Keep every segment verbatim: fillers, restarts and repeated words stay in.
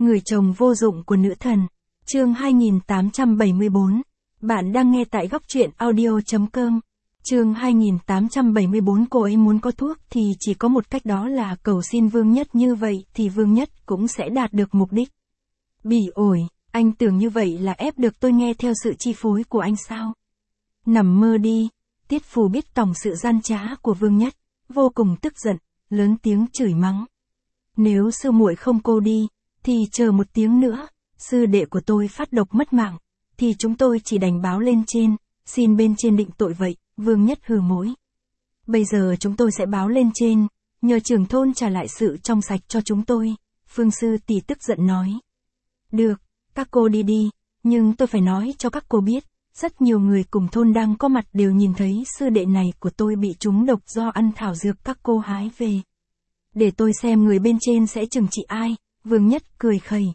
Người chồng vô dụng của nữ thần. Chương hai nghìn tám trăm bảy mươi bốn. Bạn đang nghe tại góc truyện audio chấm com. Chương hai nghìn tám trăm bảy mươi bốn. Cô ấy muốn có thuốc thì chỉ có một cách, đó là cầu xin Vương Nhất, như vậy thì Vương Nhất cũng sẽ đạt được mục đích. Bỉ ổi, anh tưởng như vậy là ép được tôi nghe theo sự chi phối của anh sao? Nằm mơ đi. Tiết Phù biết tòng sự gian trá của Vương Nhất, vô cùng tức giận, lớn tiếng chửi mắng. Nếu sư muội không cô đi, thì chờ một tiếng nữa, sư đệ của tôi phát độc mất mạng, thì chúng tôi chỉ đành báo lên trên, xin bên trên định tội vậy. Vương Nhất hừ mối. Bây giờ chúng tôi sẽ báo lên trên, nhờ trưởng thôn trả lại sự trong sạch cho chúng tôi. Phương sư tỷ tức giận nói. Được, các cô đi đi, nhưng tôi phải nói cho các cô biết, rất nhiều người cùng thôn đang có mặt đều nhìn thấy sư đệ này của tôi bị trúng độc do ăn thảo dược các cô hái về. Để tôi xem người bên trên sẽ trừng trị ai. Vương Nhất cười khẩy.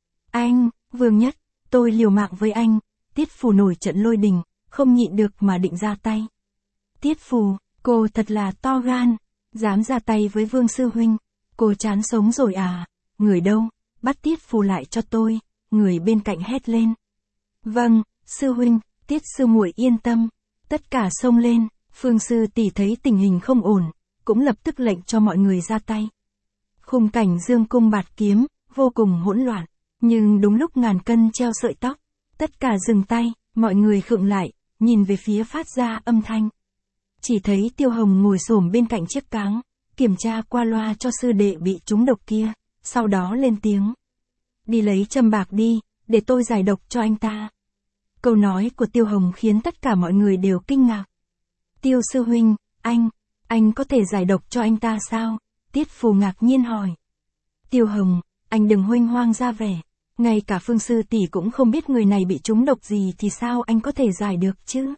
Anh, Vương Nhất, tôi liều mạng với anh. Tiết Phù nổi trận lôi đình, không nhịn được mà định ra tay. Tiết Phù, cô thật là to gan, dám ra tay với Vương sư huynh. Cô chán sống rồi à? Người đâu? Bắt Tiết Phù lại cho tôi. Người bên cạnh hét lên. Vâng, sư huynh. Tiết sư muội yên tâm. Tất cả xông lên. Phương sư tỷ thấy tình hình không ổn, cũng lập tức lệnh cho mọi người ra tay. Khung cảnh dương cung bạt kiếm, vô cùng hỗn loạn. Nhưng đúng lúc ngàn cân treo sợi tóc, tất cả dừng tay, mọi người khựng lại, nhìn về phía phát ra âm thanh. Chỉ thấy Tiêu Hồng ngồi xổm bên cạnh chiếc cáng, kiểm tra qua loa cho sư đệ bị trúng độc kia, sau đó lên tiếng. Đi lấy châm bạc đi, để tôi giải độc cho anh ta. Câu nói của Tiêu Hồng khiến tất cả mọi người đều kinh ngạc. Tiêu sư huynh, anh, anh có thể giải độc cho anh ta sao? Tiết Phù ngạc nhiên hỏi. Tiêu Hồng, anh đừng huênh hoang ra vẻ. Ngay cả Phương sư tỷ cũng không biết người này bị trúng độc gì thì sao anh có thể giải được chứ?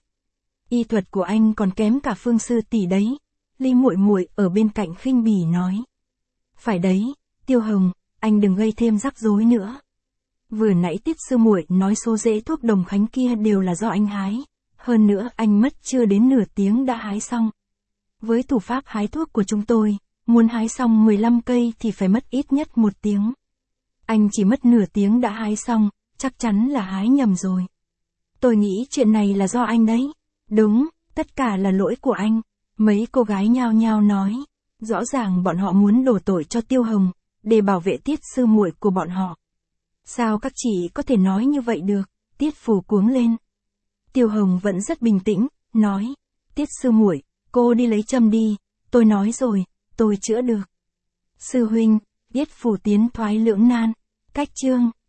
Y thuật của anh còn kém cả Phương sư tỷ đấy. Ly muội muội ở bên cạnh khinh bỉ nói. Phải đấy, Tiêu Hồng, anh đừng gây thêm rắc rối nữa. Vừa nãy Tiết sư muội nói số rễ thuốc Đồng Khánh kia đều là do anh hái. Hơn nữa anh mất chưa đến nửa tiếng đã hái xong. Với thủ pháp hái thuốc của chúng tôi, muốn hái xong mười lăm cây thì phải mất ít nhất một tiếng. Anh chỉ mất nửa tiếng đã hái xong, chắc chắn là hái nhầm rồi. Tôi nghĩ chuyện này là do anh đấy. Đúng, tất cả là lỗi của anh. Mấy cô gái nhao nhao nói. Rõ ràng bọn họ muốn đổ tội cho Tiêu Hồng, để bảo vệ Tiết sư muội của bọn họ. Sao các chị có thể nói như vậy được? Tiết Phù cuống lên. Tiêu Hồng vẫn rất bình tĩnh, nói. Tiết sư muội, cô đi lấy châm đi. Tôi nói rồi, tôi chữa được. Sư huynh, Tiết Phù tiến thoái lưỡng nan. Cách chương.